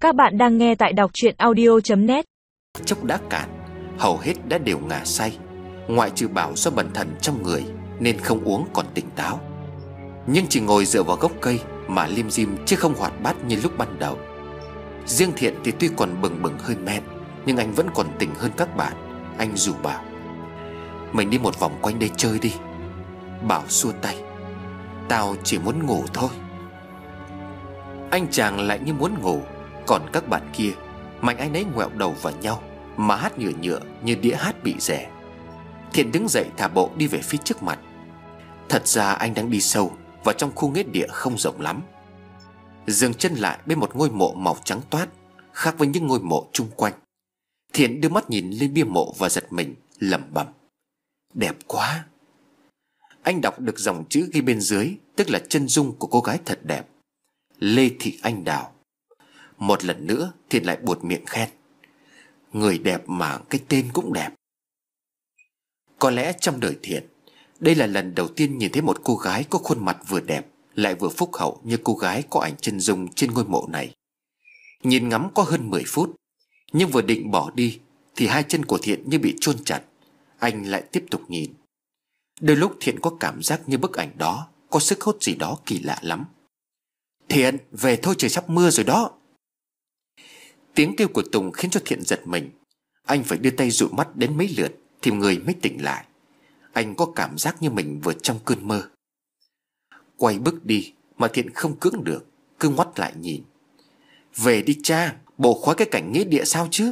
Các bạn đang nghe tại đọc truyện audio.net. Chốc đã cạn, hầu hết đã đều ngả say, ngoại trừ Bảo do bần thần trong người nên không uống còn tỉnh táo. Nhưng chỉ ngồi dựa vào gốc cây mà lim dim chứ không hoạt bát như lúc ban đầu. Riêng Thiện thì tuy còn bừng bừng hơi men, nhưng anh vẫn còn tỉnh hơn các bạn. Anh rủ Bảo: "Mình đi một vòng quanh đây chơi đi." Bảo xua tay: "Tao chỉ muốn ngủ thôi." Anh chàng lại như muốn ngủ, còn các bạn kia mạnh ai nấy ngoẹo đầu vào nhau mà hát nhựa nhựa như đĩa hát bị rẻ. Thiện đứng dậy thả bộ đi về phía trước mặt. Thật ra anh đang đi sâu vào trong khu nghĩa địa không rộng lắm. Dừng chân lại bên một ngôi mộ màu trắng toát, khác với những ngôi mộ chung quanh. Thiện đưa mắt nhìn lên bia mộ và giật mình lẩm bẩm: "Đẹp quá." Anh đọc được dòng chữ ghi bên dưới, tức là chân dung của cô gái thật đẹp: Lê Thị Anh Đào. Một lần nữa Thiện lại buột miệng khen: "Người đẹp mà cái tên cũng đẹp." Có lẽ trong đời Thiện, đây là lần đầu tiên nhìn thấy một cô gái có khuôn mặt vừa đẹp lại vừa phúc hậu như cô gái có ảnh chân dung trên ngôi mộ này. Nhìn ngắm có hơn 10 phút, nhưng vừa định bỏ đi thì hai chân của Thiện như bị chôn chặt. Anh lại tiếp tục nhìn. Đôi lúc Thiện có cảm giác như bức ảnh đó có sức hút gì đó kỳ lạ lắm. "Thiện, về thôi, trời sắp mưa rồi đó." Tiếng kêu của Tùng khiến cho Thiện giật mình. Anh phải đưa tay dụi mắt đến mấy lượt thì người mới tỉnh lại. Anh có cảm giác như mình vừa trong cơn mơ. Quay bước đi mà Thiện không cưỡng được, cứ ngoắt lại nhìn. "Về đi cha, bộ khói cái cảnh nghĩa địa sao chứ?"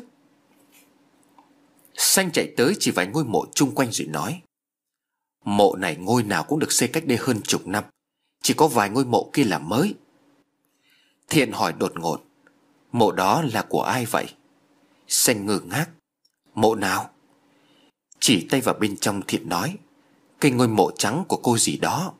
Xanh chạy tới chỉ vài ngôi mộ chung quanh rồi nói: "Mộ này ngôi nào cũng được xây cách đây hơn chục năm, chỉ có vài ngôi mộ kia là mới." Thiện hỏi đột ngột: "Mộ đó là của ai vậy?" Xanh ngơ ngác: "Mộ nào?" Chỉ tay vào bên trong, Thiện nói: "Cái ngôi mộ trắng của cô gì đó."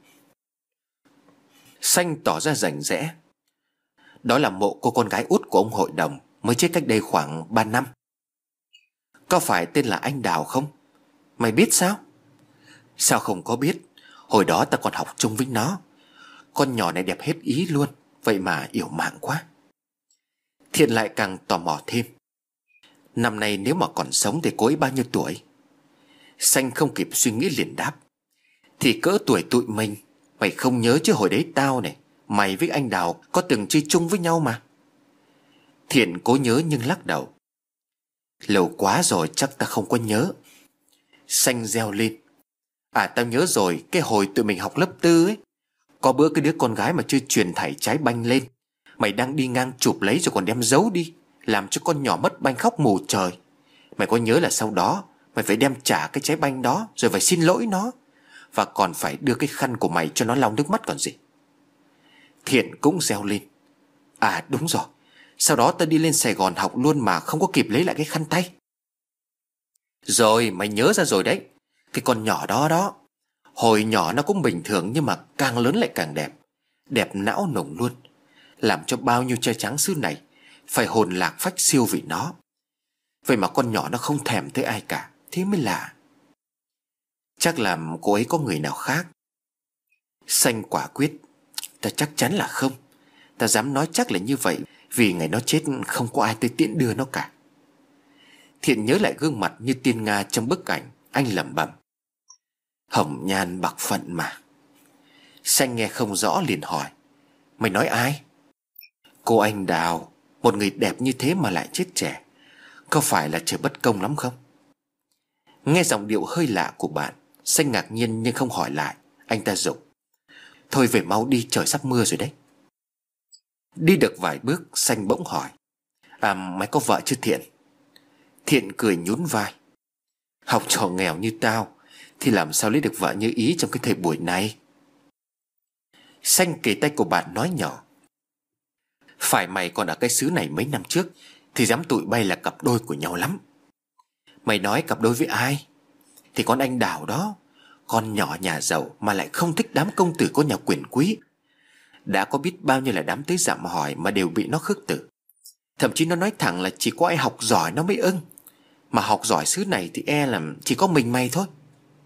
Xanh tỏ ra rành rẽ: "Đó là mộ cô con gái út của ông hội đồng, mới chết cách đây khoảng 3 năm. Có phải tên là Anh Đào không? Mày biết sao?" "Sao không có biết, hồi đó ta còn học chung với nó. Con nhỏ này đẹp hết ý luôn, vậy mà yểu mạng quá." Thiện lại càng tò mò thêm: "Năm nay nếu mà còn sống thì cô ấy bao nhiêu tuổi?" Xanh không kịp suy nghĩ liền đáp: "Thì cỡ tuổi tụi mình. Mày không nhớ chứ hồi đấy tao này, mày với anh Đào có từng chơi chung với nhau mà." Thiện cố nhớ nhưng lắc đầu: "Lâu quá rồi chắc ta không có nhớ." Xanh reo lên: Tao nhớ rồi, cái hồi tụi mình học lớp 4 ấy, có bữa cái đứa con gái mà chơi chuyền thảy trái banh lên, mày đang đi ngang chụp lấy rồi còn đem giấu đi, làm cho con nhỏ mất banh khóc mù trời. Mày có nhớ là sau đó mày phải đem trả cái trái banh đó, rồi phải xin lỗi nó, và còn phải đưa cái khăn của mày cho nó lau nước mắt còn gì." Thiện cũng reo lên: Đúng rồi, sau đó tao đi lên Sài Gòn học luôn mà không có kịp lấy lại cái khăn tay." "Rồi, mày nhớ ra rồi đấy. Cái con nhỏ đó đó, hồi nhỏ nó cũng bình thường, nhưng mà càng lớn lại càng đẹp. Đẹp não nồng luôn, làm cho bao nhiêu trai tráng xứ này phải hồn lạc phách siêu vì nó. Vậy mà con nhỏ nó không thèm tới ai cả, thế mới lạ. Chắc là cô ấy có người nào khác." Xanh quả quyết: "Ta chắc chắn là không. Ta dám nói chắc là như vậy, vì ngày nó chết không có ai tới tiễn đưa nó cả." Thiện nhớ lại gương mặt như tiên nga trong bức ảnh. Anh lẩm bẩm: "Hồng nhan bạc phận mà." Xanh nghe không rõ liền hỏi: "Mày nói ai?" "Cô Anh Đào. Một người đẹp như thế mà lại chết trẻ, có phải là trời bất công lắm không?" Nghe giọng điệu hơi lạ của bạn, Xanh ngạc nhiên nhưng không hỏi lại. Anh ta giục: "Thôi về mau đi, trời sắp mưa rồi đấy." Đi được vài bước, Xanh bỗng hỏi: Mày có vợ chưa Thiện?" Thiện cười nhún vai: "Học trò nghèo như tao thì làm sao lấy được vợ như ý trong cái thời buổi này." Xanh kề tay của bạn nói nhỏ: "Phải mày còn ở cái xứ này mấy năm trước thì dám tụi bay là cặp đôi của nhau lắm." "Mày nói cặp đôi với ai?" "Thì con Anh Đào đó. Con nhỏ nhà giàu mà lại không thích đám công tử có nhà quyền quý. Đã có biết bao nhiêu là đám tới dặm hỏi mà đều bị nó khước từ. Thậm chí nó nói thẳng là chỉ có ai học giỏi nó mới ưng, mà học giỏi xứ này thì e là chỉ có mình mày thôi."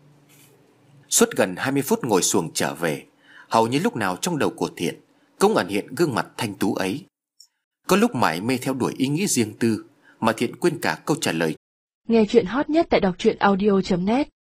Suốt gần 20 phút ngồi xuồng trở về, hầu như lúc nào trong đầu của Thiện cũng ẩn hiện gương mặt thanh tú ấy. Có lúc mải mê theo đuổi ý nghĩ riêng tư mà Thiện quên cả câu trả lời. Nghe chuyện hot nhất tại đọc truyện audio.net.